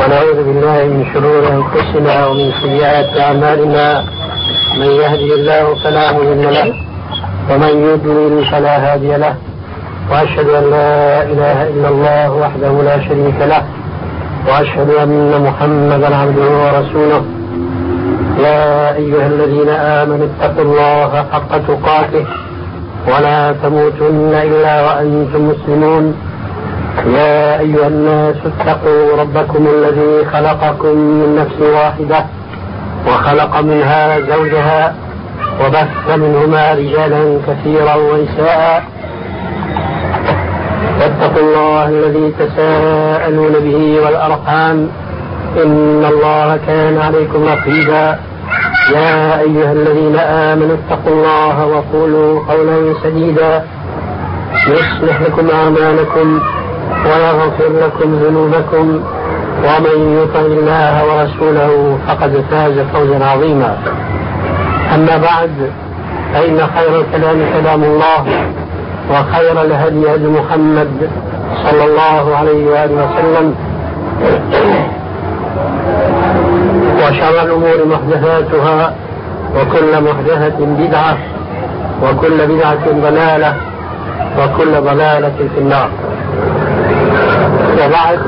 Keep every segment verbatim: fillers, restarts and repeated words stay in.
ونعوذ بالله من شرور أنفسنا ومن سيئات أعمالنا. من يهدي الله فلا مضل له ومن يضلل فلا هادي له، وأشهد أن لا إله إلا الله وحده لا شريك له، وأشهد أن محمدا عبده ورسوله. يا أيها الذين آمنوا اتقوا الله حق تقاته ولا تموتن إلا وأنتم مسلمون. يا أيها الناس اتقوا ربكم الذي خلقكم من نفس واحدة وخلق منها زوجها وبث منهما رجالا كثيرا ونساء، واتقوا الله الذي تساءلون به والأرحام إن الله كان عليكم رقيبا. يا أيها الذين آمنوا اتقوا الله وقولوا قولا سديدا يصلح لكم أعمالكم ويغفر لكم ذنوبكم، ومن يطع الله ورسوله فقد فاز فوزا عظيما. أما بعد، فإن خير الكلام كلام الله، وخير الهدي هدي محمد صلى الله عليه وآله وسلم، وشر الأمور محدثاتها، وكل محدثة بدعة، وكل بدعة ضلالة، وكل ضلالة في النار. وبعد،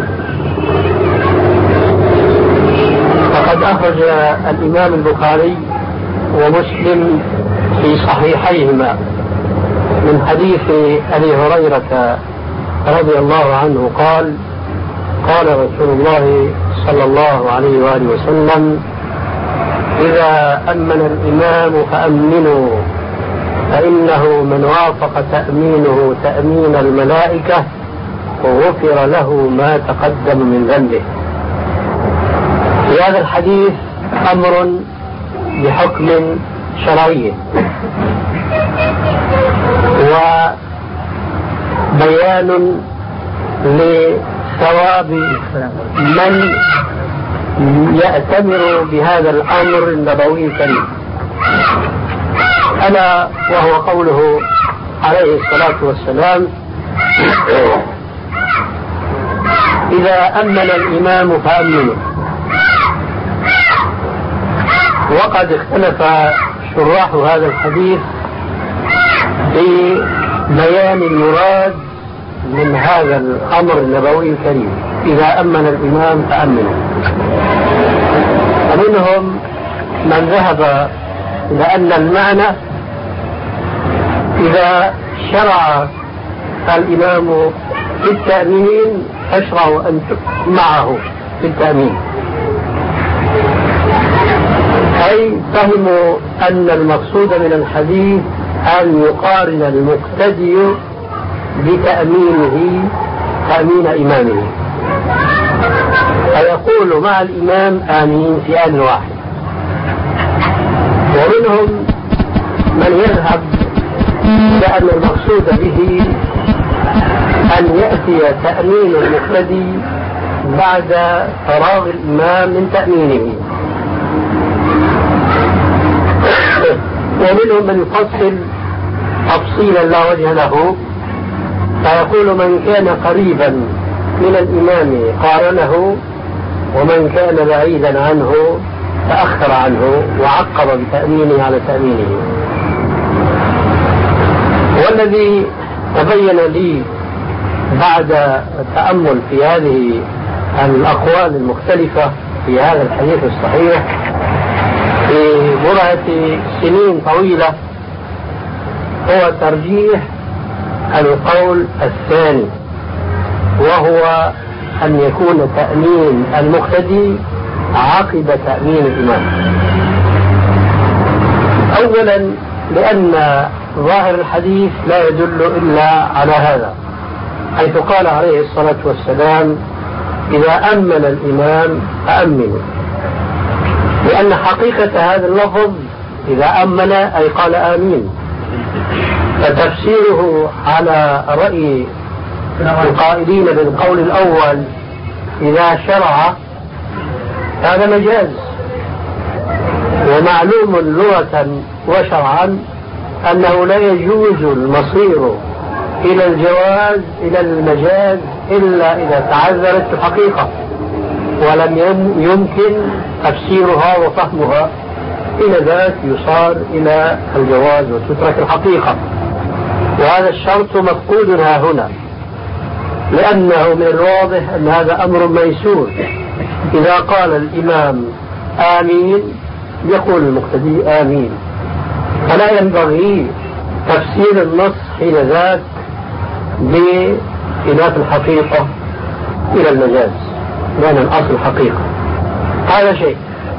فقد أخرج الإمام البخاري ومسلم في صحيحيهما من حديث أبي هريرة رضي الله عنه قال: قال رسول الله صلى الله عليه وآله وسلم: إذا أمن الإمام فأمنوا، فإنه من وافق تأمينه تأمين الملائكة وغفر له ما تقدم من ذنبه. في هذا الحديث أمر بحكم شرعي، وبيان لثواب من يأتمر بهذا الأمر النبوي الكريم، ألا وهو قوله عليه الصلاة والسلام: إذا أمن الإمام فأمنوا. وقد اختلف شراح هذا الحديث في بيان المراد من هذا الأمر النبوي الكريم: إذا أمن الإمام فأمنوا. ومنهم من ذهب إلى أن المعنى إذا شرع الإمام في التأمين فاشرعوا أنتم معه في التأمين، أي فهموا أن المقصود من الحديث أن يقارن المقتدي بتأمينه تأمين إمامه، فيقول مع الإمام آمين في آن واحد. ومنهم من يذهب إلى أن المقصود به أن يأتي تأمين المقتدي بعد فراغ الإمام من تأمينه. ومنهم من يفصل تفصيلا لا وجه له، فيقول من كان قريبا من الإمام قارنه، ومن كان بعيدا عنه تأخر عنه وعقب بتأمينه على تأمينه. والذي تبين لي بعد التأمل في هذه الأقوال المختلفة في هذا الحديث الصحيح في برهة سنين طويلة هو ترجيح القول الثاني، وهو أن يكون تأمين المقتدي عقب تأمين الإمام. أولا لأن ظاهر الحديث لا يدل إلا على هذا، حيث قال عليه الصلاة والسلام: إذا أمن الإمام فأمنوا، لأن حقيقة هذا اللفظ إذا أمن أي قال آمين، فتفسيره على رأي القائلين بالقول الأول إذا شرع هذا مجاز، ومعلوم لغة وشرعا أنه لا يجوز المصير إلى الجواز إلى المجاز إلا إذا تعذرت الحقيقة. ولم يمكن تفسيرها وفهمها، إلى ذلك يصار إلى الجواز وتترك الحقيقة، وهذا الشرط مفقود ها هنا، لأنه من الواضح أن هذا أمر ميسور. إذا قال الإمام آمين يقول المقتدي آمين، فلا ينبغي تفسير النص حين ذاك بخلاف الحقيقة إلى المجاز، لأن الأصل حقيقة. هذا شيء.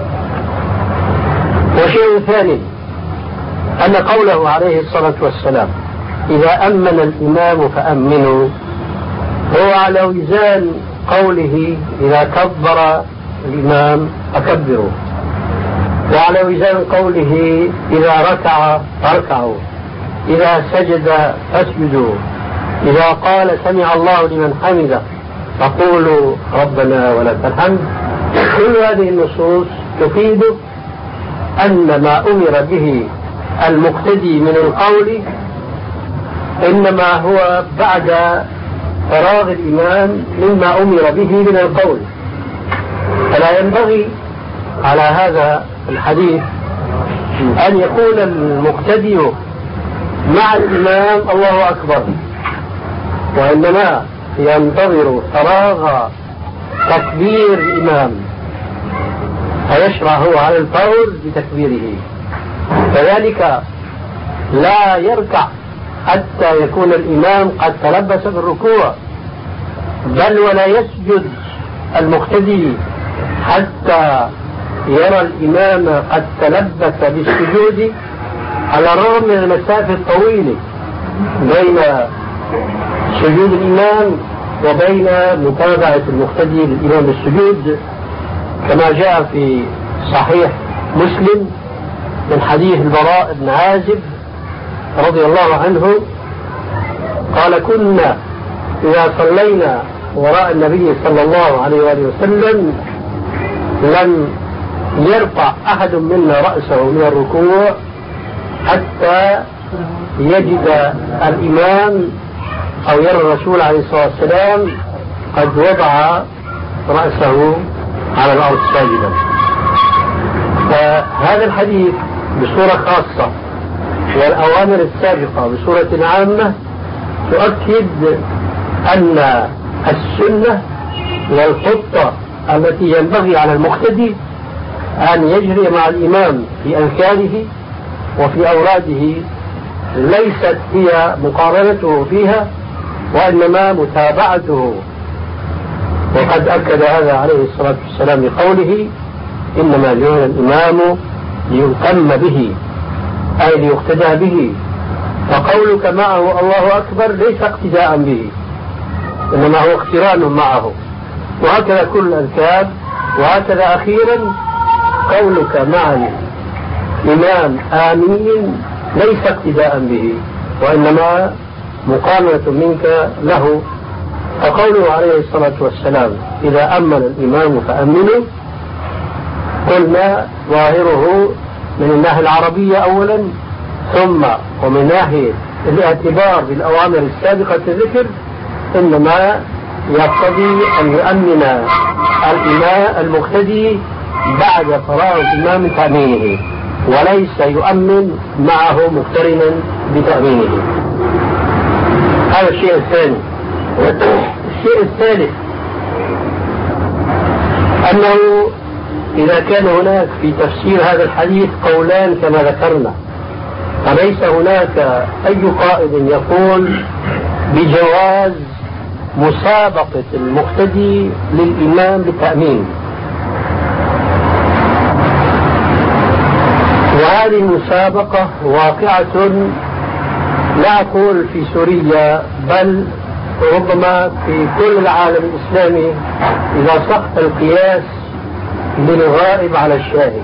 وشيء ثاني أن قوله عليه الصلاة والسلام إذا أمن الإمام فأمنوا هو على وزان قوله إذا كبر الإمام فكبروا، وعلى وزان قوله إذا ركع فاركعوا، إذا سجد فاسجدوا، إذا قال سمع الله لمن حمده فقولوا ربنا ولك الحمد. كل هذه النصوص تفيد أن ما أمر به المقتدي من القول إنما هو بعد فراغ الإمام مما أمر به من القول، فلا ينبغي على هذا الحديث أن يكون المقتدي مع الإمام الله أكبر، وإنما ينتظر فراغ تكبير الإمام فيشرع هو على الفور بتكبيره. كذلك لا يركع حتى يكون الإمام قد تلبس بالركوع، بل ولا يسجد المقتدي حتى يرى الإمام قد تلبس بالسجود، على الرغم من المسافة الطويلة بين سجود الإمام وبين متابعة المقتدي للإمام بالسجود، كما جاء في صحيح مسلم من حديث البراء بن عازب رضي الله عنه قال كنا إذا صلينا وراء النبي صلى الله عليه وآله وسلم لم يرفع أحد منا رأسه من الركوع حتى يجد الإمام أو يرى الرسول عليه الصلاة والسلام قد وضع رأسه على الأرض ساجدا. فهذا الحديث بصورة خاصة والأوامر السابقة بصورة عامة تؤكد أن السنة والخطة التي ينبغي على المقتدي أن يجري مع الإمام في أذكاره وفي أوراده ليست هي مقارنته فيها، وإنما متابعته. وقد أكد هذا عليه الصلاة والسلام بقوله إنما جعل الإمام ليؤتم به أي ليقتدى به، فقولك معه الله أكبر ليس اقتداء به إنما هو اقتران معه، وهكذا كل الأذكار. وهكذا أخيرا قولك مع الإمام آمين ليس اقتداء به وإنما مقارنة منك له. فقوله عليه الصلاة والسلام إذا أمن الإمام فأمنوا، قلنا ظاهره من الناحية العربية أولا، ثم ومن ناحية الاعتبار بالأوامر السابقة الذكر إنما يقتضي أن يؤمن الإمام المقتدي بعد فراغ الإمام من تأمينه، وليس يؤمن معه مقترنا بتأمينه. هذا الشيء الثاني. الشيء الثالث أنه إذا كان هناك في تفسير هذا الحديث قولان كما ذكرنا، فليس هناك أي قائد يقول بجواز مسابقة المقتدي للإمام بالتأمين. وهذه المسابقة واقعة لا أقول في سوريا بل ربما في كل العالم الإسلامي إذا سقط القياس للغائب على الشاهد.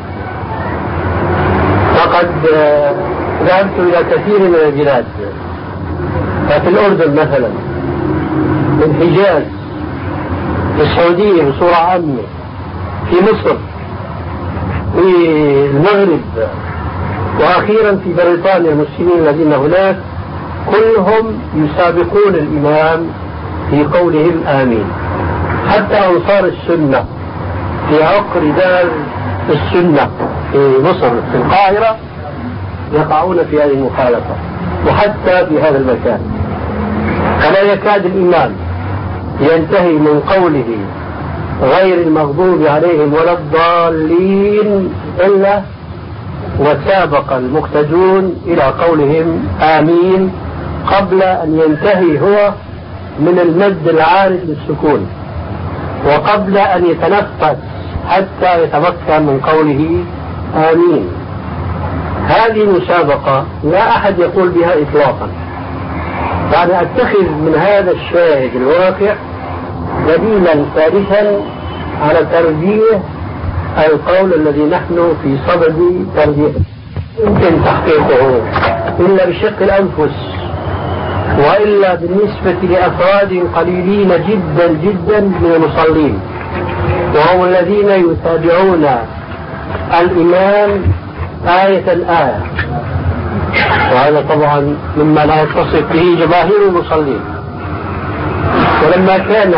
فقد ذهبت إلى كثير من البلاد، ففي الأردن مثلا، في الحجاز، في السعودية بصورة عامة، في مصر، في المغرب، وأخيرا في بريطانيا المسلمين الذين هناك، كلهم يسابقون الإمام في قولهم آمين. حتى أنصار السنة في عقر دار السنة في مصر في القاهرة يقعون في هذه المخالفة، وحتى في هذا المكان. فلا يكاد الإمام ينتهي من قوله غير المغضوب عليهم ولا الضالين إلا وسابق المقتدون إلى قولهم آمين قبل أن ينتهي هو من المد العارض للسكون، وقبل أن يتنفس حتى يتمكن من قوله آمين. هذه مسابقة لا أحد يقول بها إطلاقا. يعني أتخذ من هذا الشاهد الواقع دليلا ثالثا على ترجيح القول الذي نحن في صدد ترجيحه. يمكن تحقيقه إلا بشق الأنفس، وإلا بالنسبة لأفراد قليلين جدا جدا من المصلين، وهم الذين يتابعون الإمام آية آية، وهذا طبعا مما لا يتصف به جماهير المصلين. ولما كان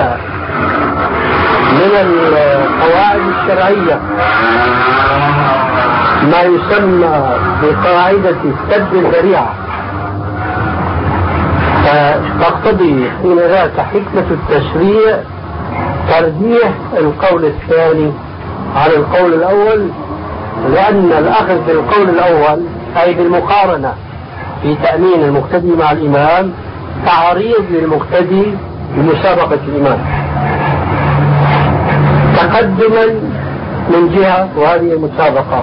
من القواعد الشرعية ما يسمى بقاعدة سد الذريعة، فتقتضي حين ذاك حكمة التشريع ترجيح القول الثاني على القول الأول، لأن الأخذ بالقول الأول أي بالمقارنة في تأمين المقتدي مع الإمام تعريض للمقتدي بمسابقة الإمام، تقدما من جهة وهذه المسابقة،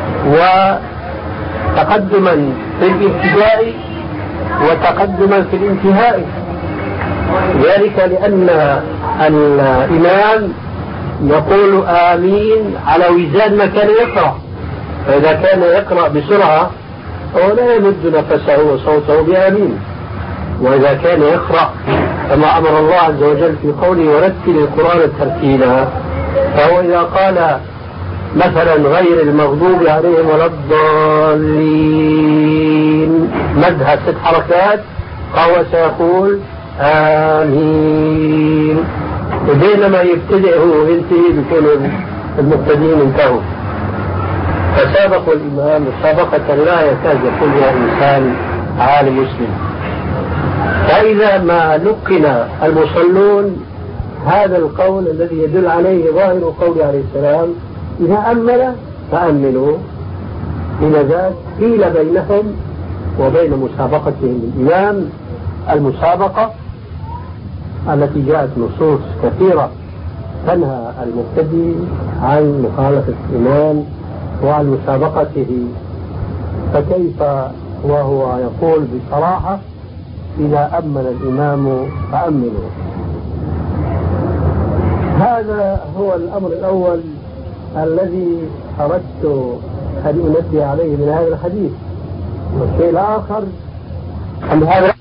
وتقدما في الابتداء وتقدما في الانتهاء. ذلك لأن الإمام يقول آمين على وزان ما كان يقرأ، فإذا كان يقرأ بسرعة فهو لا يمد نفسه وصوته بآمين، وإذا كان يقرأ كما أمر الله عز وجل في قوله ورتل القرآن ترتيلا، فهو إذا قال مثلا غير المغضوب عليهم ولا الضالين مدها ست حركات فهو سيقول آمين، وبينما يبتدئ هو وينتهي بكل المقتدين انتهوا. فسابقوا الإمام مسابقة لا يكاد يكون بها إنسان عالم مسلم. فإذا ما لقن المصلون هذا القول الذي يدل عليه ظاهر قول عليه السلام إذا أمل فأمنوا، من ذلك قيل بينهم وبين مسابقتهم الإمام المسابقة التي جاءت نصوص كثيرة تنهى المبتدئ عن مخالفة الإمام وعن مسابقته، فكيف وهو يقول بصراحة إذا أمن الإمام فأمنوا. هذا هو الأمر الأول الذي أردت أن أنبه عليه من هذا الحديث. والشيء الآخر أن هذا